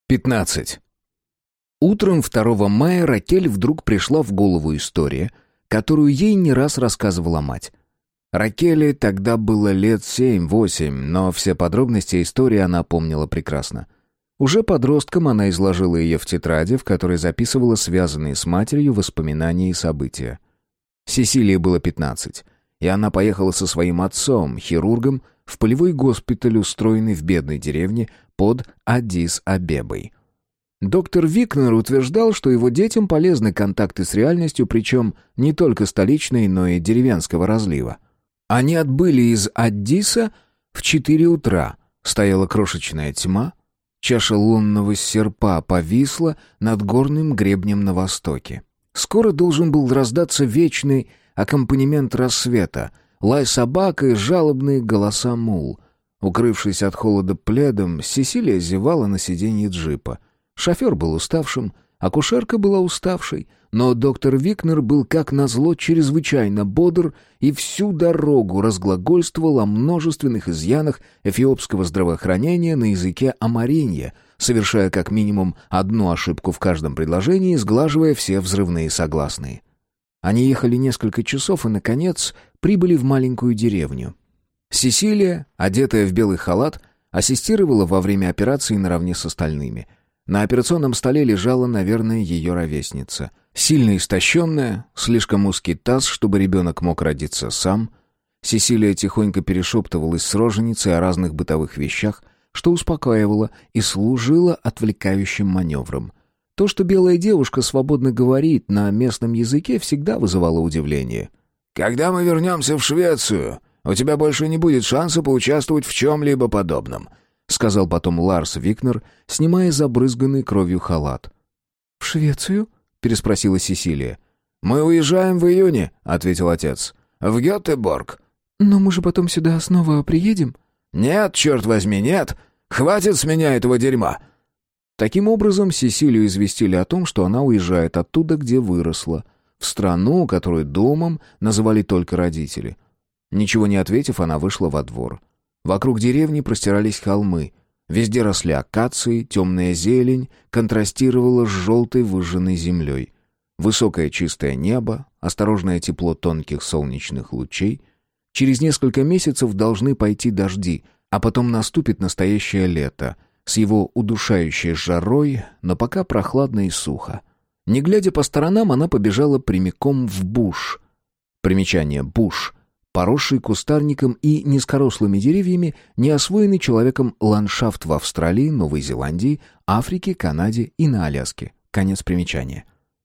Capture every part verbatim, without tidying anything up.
пятнадцать. Утром второго мая Ракель вдруг пришла в голову история, которую ей не раз рассказывала мать. Ракеле тогда было лет семь-восемь, но все подробности истории она помнила прекрасно. Уже подростком она изложила ее в тетради, в которой записывала связанные с матерью воспоминания и события. Сесилии было пятнадцать, и она поехала со своим отцом, хирургом, в полевой госпиталь, устроенный в бедной деревне под Аддис-Абебой. Доктор Викнер утверждал, что его детям полезны контакты с реальностью, причем не только столичной, но и деревенского разлива. Они отбыли из Аддиса в четыре утра. Стояла крошечная тьма, чаша лунного серпа повисла над горным гребнем на востоке. Скоро должен был раздаться вечный аккомпанемент рассвета, лай собак и жалобные голоса мул. Укрывшись от холода пледом, Сесилия зевала на сиденье джипа. Шофер был уставшим, акушерка была уставшей, но доктор Викнер был, как назло, чрезвычайно бодр и всю дорогу разглагольствовал о множественных изъянах эфиопского здравоохранения на языке амаринья, совершая как минимум одну ошибку в каждом предложении, сглаживая все взрывные согласные. Они ехали несколько часов и, наконец, прибыли в маленькую деревню. Сесилия, одетая в белый халат, ассистировала во время операции наравне с остальными. На операционном столе лежала, наверное, ее ровесница. Сильно истощенная, слишком узкий таз, чтобы ребенок мог родиться сам. Сесилия тихонько перешептывалась с роженицей о разных бытовых вещах, что успокаивало и служило отвлекающим маневром. То, что белая девушка свободно говорит на местном языке, всегда вызывало удивление. «Когда мы вернемся в Швецию, у тебя больше не будет шанса поучаствовать в чем-либо подобном», — сказал потом Ларс Викнер, снимая забрызганный кровью халат. «В Швецию?» — переспросила Сесилия. «Мы уезжаем в июне», — ответил отец. «В Гетеборг». «Но мы же потом сюда снова приедем?» «Нет, черт возьми, нет! Хватит с меня этого дерьма!» Таким образом, Сесилию известили о том, что она уезжает оттуда, где выросла, в страну, которую домом называли только родители. Ничего не ответив, она вышла во двор. Вокруг деревни простирались холмы. Везде росли акации, темная зелень контрастировала с желтой выжженной землей. Высокое чистое небо, осторожное тепло тонких солнечных лучей. Через несколько месяцев должны пойти дожди, а потом наступит настоящее лето, с его удушающей жарой, но пока прохладно и сухо. Не глядя по сторонам, она побежала прямиком в буш. Примечание «буш» — поросший кустарником и низкорослыми деревьями, не освоенный человеком ландшафт в Австралии, Новой Зеландии, Африке, Канаде и на Аляске. Конец примечания.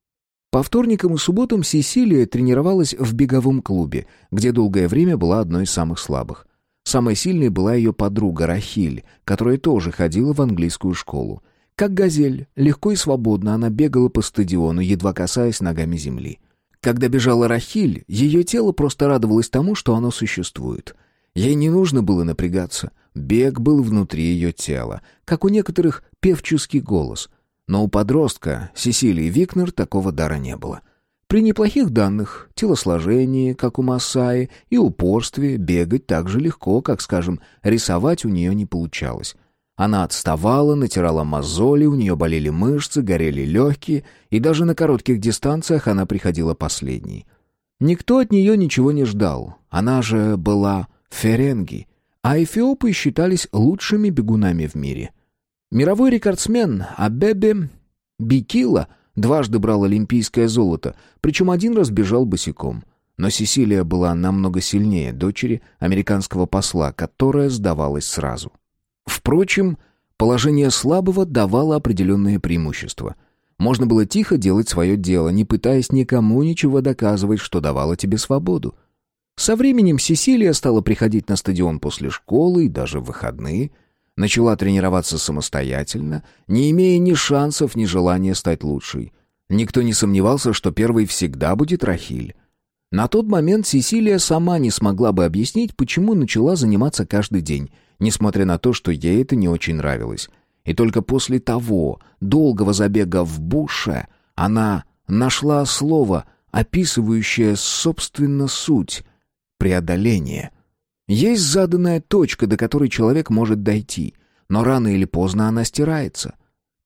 По вторникам и субботам Сесилия тренировалась в беговом клубе, где долгое время была одной из самых слабых. Самой сильной была ее подруга Рахиль, которая тоже ходила в английскую школу. Как газель, легко и свободно она бегала по стадиону, едва касаясь ногами земли. Когда бежала Рахиль, ее тело просто радовалось тому, что оно существует. Ей не нужно было напрягаться. Бег был внутри ее тела, как у некоторых певческий голос. Но у подростка Сесилии Викнер такого дара не было. При неплохих данных, телосложении, как у Масаи, и упорстве бегать так же легко, как, скажем, рисовать у нее не получалось. Она отставала, натирала мозоли, у нее болели мышцы, горели легкие, и даже на коротких дистанциях она приходила последней. Никто от нее ничего не ждал. Она же была ференги, а эфиопы считались лучшими бегунами в мире. Мировой рекордсмен Абебе Бикила дважды брал олимпийское золото, причем один раз бежал босиком. Но Сесилия была намного сильнее дочери американского посла, которая сдавалась сразу. Впрочем, положение слабого давало определенные преимущества. Можно было тихо делать свое дело, не пытаясь никому ничего доказывать, что давало тебе свободу. Со временем Сесилия стала приходить на стадион после школы и даже в выходные. Начала тренироваться самостоятельно, не имея ни шансов, ни желания стать лучшей. Никто не сомневался, что первой всегда будет Рахиль. На тот момент Сесилия сама не смогла бы объяснить, почему начала заниматься каждый день, несмотря на то, что ей это не очень нравилось. И только после того долгого забега в буше она нашла слово, описывающее, собственно, суть — преодоление. Есть заданная точка, до которой человек может дойти, но рано или поздно она стирается.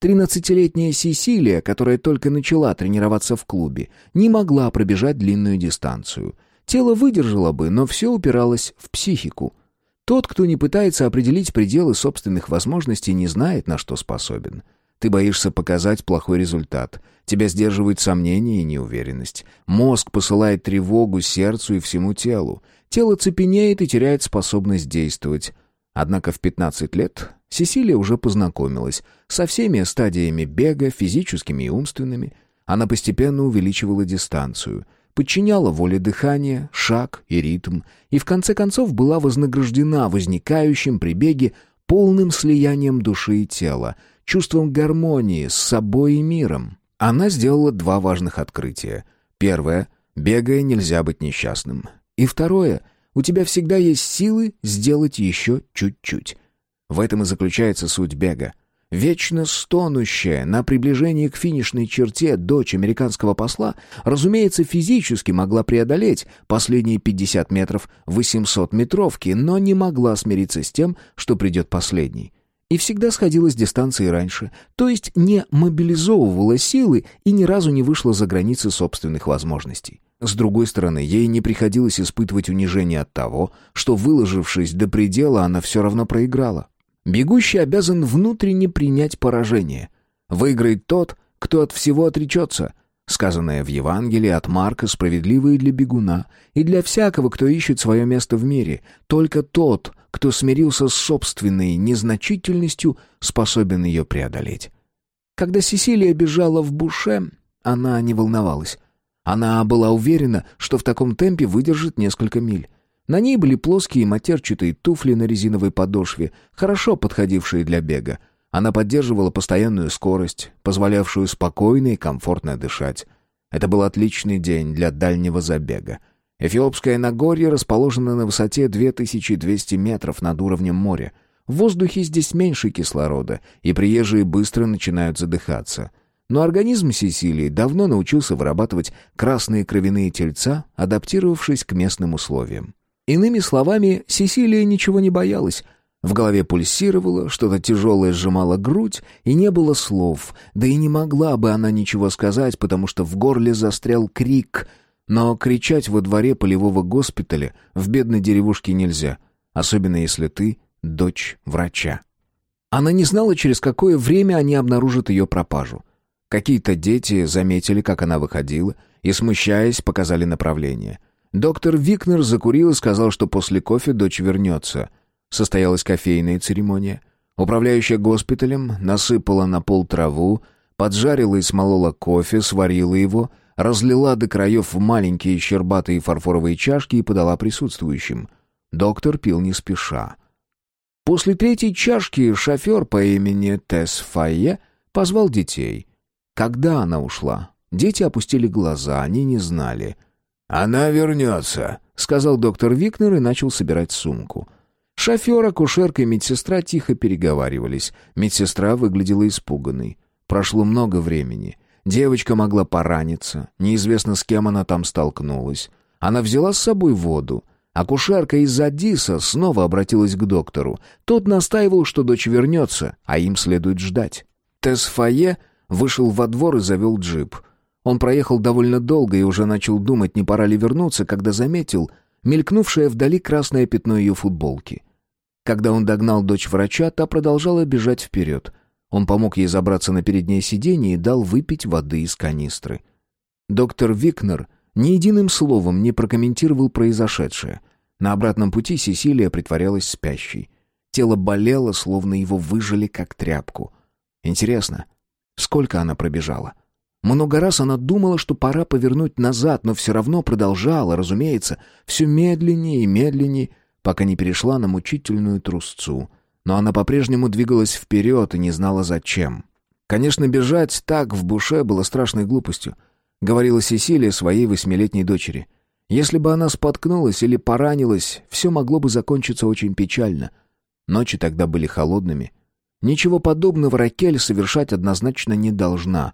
Тринадцатилетняя Сесилия, которая только начала тренироваться в клубе, не могла пробежать длинную дистанцию. Тело выдержало бы, но все упиралось в психику. Тот, кто не пытается определить пределы собственных возможностей, не знает, на что способен. Ты боишься показать плохой результат. Тебя сдерживают сомнения и неуверенность. Мозг посылает тревогу сердцу и всему телу. Тело цепенеет и теряет способность действовать. Однако в пятнадцать лет Сесилия уже познакомилась со всеми стадиями бега, физическими и умственными. Она постепенно увеличивала дистанцию, подчиняла воле дыхания, шаг и ритм, и в конце концов была вознаграждена возникающим при беге полным слиянием души и тела, чувством гармонии с собой и миром. Она сделала два важных открытия. Первое — бегая нельзя быть несчастным. И второе — у тебя всегда есть силы сделать еще чуть-чуть. В этом и заключается суть бега. Вечно стонущая на приближении к финишной черте дочь американского посла, разумеется, физически могла преодолеть последние пятьдесят метров восьмисотметровки, но не могла смириться с тем, что придет последний. И всегда сходила с дистанции раньше, то есть не мобилизовывала силы и ни разу не вышла за границы собственных возможностей. С другой стороны, ей не приходилось испытывать унижение от того, что, выложившись до предела, она все равно проиграла. Бегущий обязан внутренне принять поражение. Выиграет тот, кто от всего отречется. Сказанное в Евангелии от Марка справедливо и для бегуна, и для всякого, кто ищет свое место в мире. Только тот, кто смирился с собственной незначительностью, способен ее преодолеть. Когда Сесилия бежала в буше, она не волновалась. Она была уверена, что в таком темпе выдержит несколько миль. На ней были плоские матерчатые туфли на резиновой подошве, хорошо подходившие для бега. Она поддерживала постоянную скорость, позволявшую спокойно и комфортно дышать. Это был отличный день для дальнего забега. Эфиопское Нагорье расположено на высоте две тысячи двести метров над уровнем моря. В воздухе здесь меньше кислорода, и приезжие быстро начинают задыхаться. Но организм Сесилии давно научился вырабатывать красные кровяные тельца, адаптировавшись к местным условиям. Иными словами, Сесилия ничего не боялась. В голове пульсировало, что-то тяжелое сжимало грудь, и не было слов, да и не могла бы она ничего сказать, потому что в горле застрял крик. Но кричать во дворе полевого госпиталя в бедной деревушке нельзя, особенно если ты дочь врача. Она не знала, через какое время они обнаружат ее пропажу. Какие-то дети заметили, как она выходила, и, смущаясь, показали направление. Доктор Викнер закурил и сказал, что после кофе дочь вернется. Состоялась кофейная церемония. Управляющая госпиталем насыпала на пол траву, поджарила и смолола кофе, сварила его, разлила до краев в маленькие щербатые фарфоровые чашки и подала присутствующим. Доктор пил не спеша. После третьей чашки шофер по имени Тесфайе позвал детей. Когда она ушла? Дети опустили глаза, они не знали. «Она вернется», — сказал доктор Викнер и начал собирать сумку. Шофер, акушерка и медсестра тихо переговаривались. Медсестра выглядела испуганной. Прошло много времени. Девочка могла пораниться. Неизвестно, с кем она там столкнулась. Она взяла с собой воду. Акушерка из Аддиса снова обратилась к доктору. Тот настаивал, что дочь вернется, а им следует ждать. Тесфайе вышел во двор и завел джип. Он проехал довольно долго и уже начал думать, не пора ли вернуться, когда заметил мелькнувшее вдали красное пятно ее футболки. Когда он догнал дочь врача, та продолжала бежать вперед. Он помог ей забраться на переднее сиденье и дал выпить воды из канистры. Доктор Викнер ни единым словом не прокомментировал произошедшее. На обратном пути Сесилия притворялась спящей. Тело болело, словно его выжали как тряпку. Интересно, сколько она пробежала? Много раз она думала, что пора повернуть назад, но все равно продолжала, разумеется, все медленнее и медленнее, пока не перешла на мучительную трусцу. Но она по-прежнему двигалась вперед и не знала зачем. Конечно, бежать так в буше было страшной глупостью, говорила Сесилия своей восьмилетней дочери. Если бы она споткнулась или поранилась, все могло бы закончиться очень печально. Ночи тогда были холодными. Ничего подобного Ракель совершать однозначно не должна.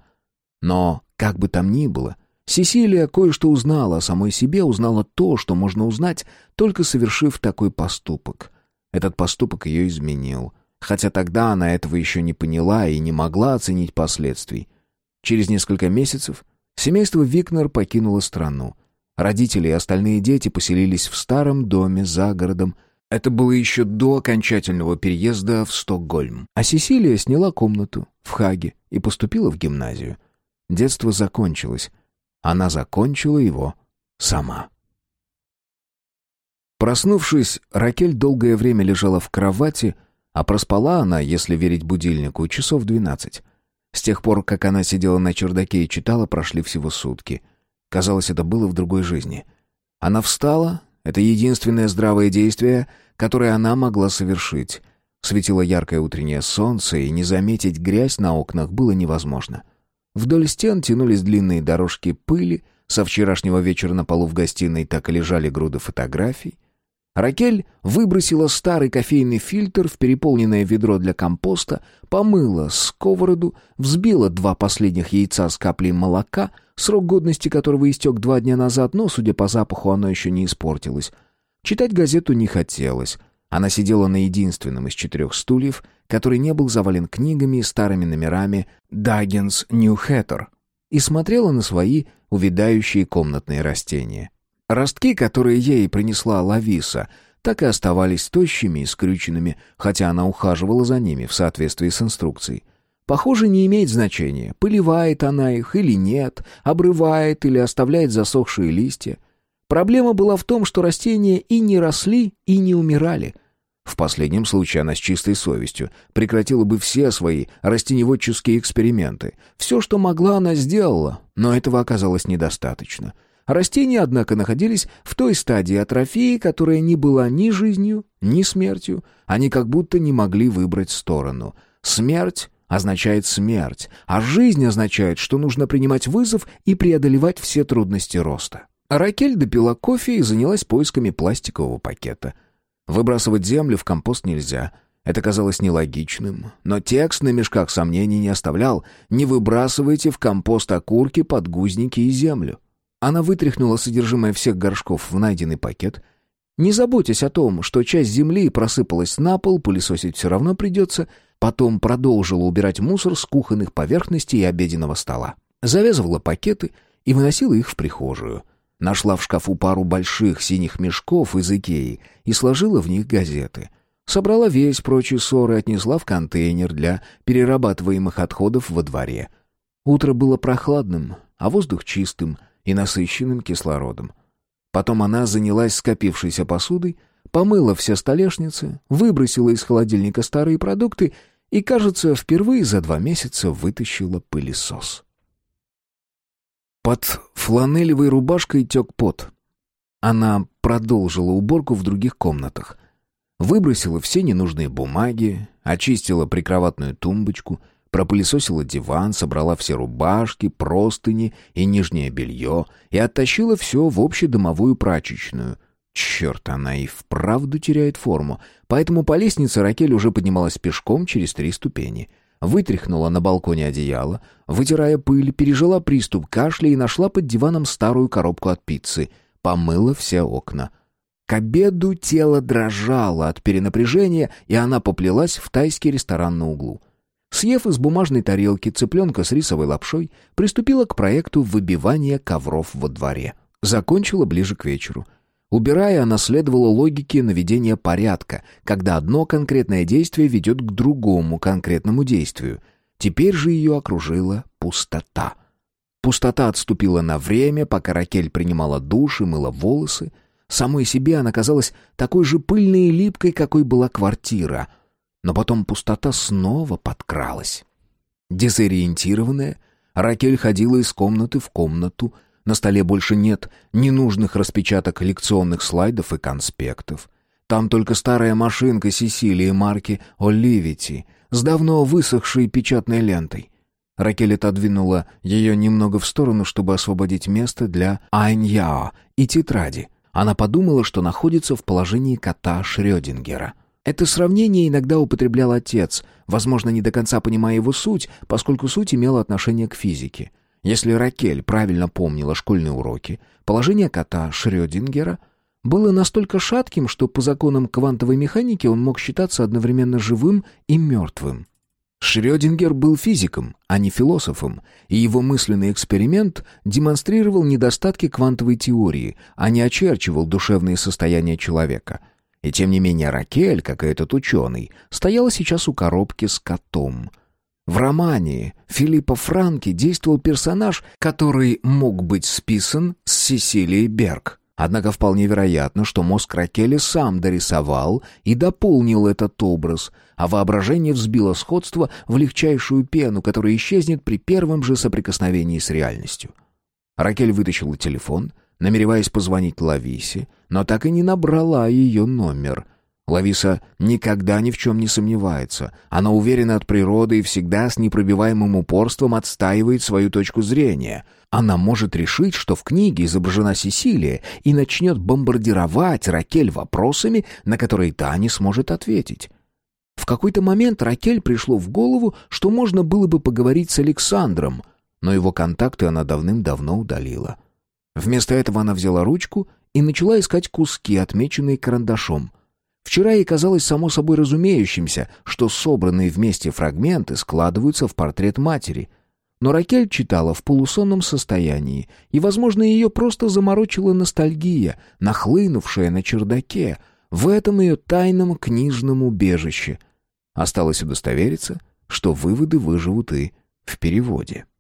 Но, как бы там ни было, Сесилия кое-что узнала о самой себе, узнала то, что можно узнать, только совершив такой поступок. Этот поступок ее изменил. хотя тогда она этого еще не поняла и не могла оценить последствий. Через несколько месяцев семейство Викнер покинуло страну. Родители и остальные дети поселились в старом доме за городом. Это было еще до окончательного переезда в Стокгольм. А Сесилия сняла комнату в Хаге и поступила в гимназию. Детство закончилось. Она закончила его сама. Проснувшись, Ракель долгое время лежала в кровати, а проспала она, если верить будильнику, часов двенадцать. С тех пор, как она сидела на чердаке и читала, прошли всего сутки. Казалось, это было в другой жизни. Она встала. Это единственное здравое действие, которое она могла совершить. Светило яркое утреннее солнце, и не заметить грязь на окнах было невозможно. Вдоль стен тянулись длинные дорожки пыли. Со вчерашнего вечера на полу в гостиной так и лежали груды фотографий. Ракель выбросила старый кофейный фильтр в переполненное ведро для компоста, помыла сковороду, взбила два последних яйца с каплей молока, срок годности которого истек два дня назад, но, судя по запаху, оно еще не испортилось. Читать газету не хотелось. Она сидела на единственном из четырех стульев, который не был завален книгами и старыми номерами «Даггинс Ньюхэттер», и смотрела на свои увядающие комнатные растения. Ростки, которые ей принесла Лависа, так и оставались тощими и скрюченными, хотя она ухаживала за ними в соответствии с инструкцией. Похоже, не имеет значения, поливает она их или нет, обрывает или оставляет засохшие листья. Проблема была в том, что растения и не росли, и не умирали. В последнем случае она с чистой совестью прекратила бы все свои растеневодческие эксперименты. Все, что могла, она сделала, но этого оказалось недостаточно. Растения, однако, находились в той стадии атрофии, которая не была ни жизнью, ни смертью. Они как будто не могли выбрать сторону. Смерть означает смерть, а жизнь означает, что нужно принимать вызов и преодолевать все трудности роста. Ракель допила кофе и занялась поисками пластикового пакета. Выбрасывать землю в компост нельзя. Это казалось нелогичным, но текст на мешках сомнений не оставлял. «Не выбрасывайте в компост окурки, подгузники и землю». Она вытряхнула содержимое всех горшков в найденный пакет. Не заботясь о том, что часть земли просыпалась на пол, пылесосить все равно придется, потом продолжила убирать мусор с кухонных поверхностей и обеденного стола. Завязывала пакеты и выносила их в прихожую. Нашла в шкафу пару больших синих мешков из Икеи и сложила в них газеты. Собрала весь прочий ссор и отнесла в контейнер для перерабатываемых отходов во дворе. Утро было прохладным, а воздух чистым и насыщенным кислородом. Потом она занялась скопившейся посудой, помыла все столешницы, выбросила из холодильника старые продукты и, кажется, впервые за два месяца вытащила пылесос. Под фланелевой рубашкой тек пот. Она продолжила уборку в других комнатах. Выбросила все ненужные бумаги, очистила прикроватную тумбочку, пропылесосила диван, собрала все рубашки, простыни и нижнее белье и оттащила все в общедомовую прачечную. Черт, она и вправду теряет форму, поэтому по лестнице Ракель уже поднималась пешком через три ступени. Вытряхнула на балконе одеяло, вытирая пыль, пережила приступ кашля и нашла под диваном старую коробку от пиццы. Помыла все окна. К обеду тело дрожало от перенапряжения, и она поплелась в тайский ресторан на углу. Съев из бумажной тарелки цыпленка с рисовой лапшой, приступила к проекту выбивания ковров во дворе. Закончила ближе к вечеру. Убирая, она следовала логике наведения порядка, когда одно конкретное действие ведет к другому конкретному действию. Теперь же ее окружила пустота. Пустота отступила на время, пока Ракель принимала душ и мыла волосы. Самой себе она казалась такой же пыльной и липкой, какой была квартира. Но потом пустота снова подкралась. Дезориентированная, Ракель ходила из комнаты в комнату. На столе больше нет ненужных распечаток лекционных слайдов и конспектов. Там только старая машинка Сесилии марки «Оливити» с давно высохшей печатной лентой. Ракель отодвинула ее немного в сторону, чтобы освободить место для «Айньяо» и тетради. Она подумала, что находится в положении кота Шрёдингера. Это сравнение иногда употреблял отец, возможно, не до конца понимая его суть, поскольку суть имела отношение к физике. Если Ракель правильно помнила школьные уроки, положение кота Шрёдингера было настолько шатким, что по законам квантовой механики он мог считаться одновременно живым и мертвым. Шрёдингер был физиком, а не философом, и его мысленный эксперимент демонстрировал недостатки квантовой теории, а не очерчивал душевные состояния человека. И тем не менее Ракель, как и этот ученый, стояла сейчас у коробки с котом. В романе Филиппа Франки действовал персонаж, который мог быть списан с Сесилии Берг. Однако вполне вероятно, что мозг Ракели сам дорисовал и дополнил этот образ, а воображение взбило сходство в легчайшую пену, которая исчезнет при первом же соприкосновении с реальностью. Ракель вытащила телефон, намереваясь позвонить Лависе, но так и не набрала ее номер. Лависа никогда ни в чем не сомневается. Она уверена от природы и всегда с непробиваемым упорством отстаивает свою точку зрения. Она может решить, что в книге изображена Сесилия, и начнет бомбардировать Ракель вопросами, на которые та не сможет ответить. В какой-то момент Ракель пришло в голову, что можно было бы поговорить с Александром, но его контакты она давным-давно удалила. Вместо этого она взяла ручку и начала искать куски, отмеченные карандашом. Вчера ей казалось само собой разумеющимся, что собранные вместе фрагменты складываются в портрет матери. Но Ракель читала в полусонном состоянии, и, возможно, ее просто заморочила ностальгия, нахлынувшая на чердаке, в этом ее тайном книжном убежище. Осталось удостовериться, что выводы выживут и в переводе.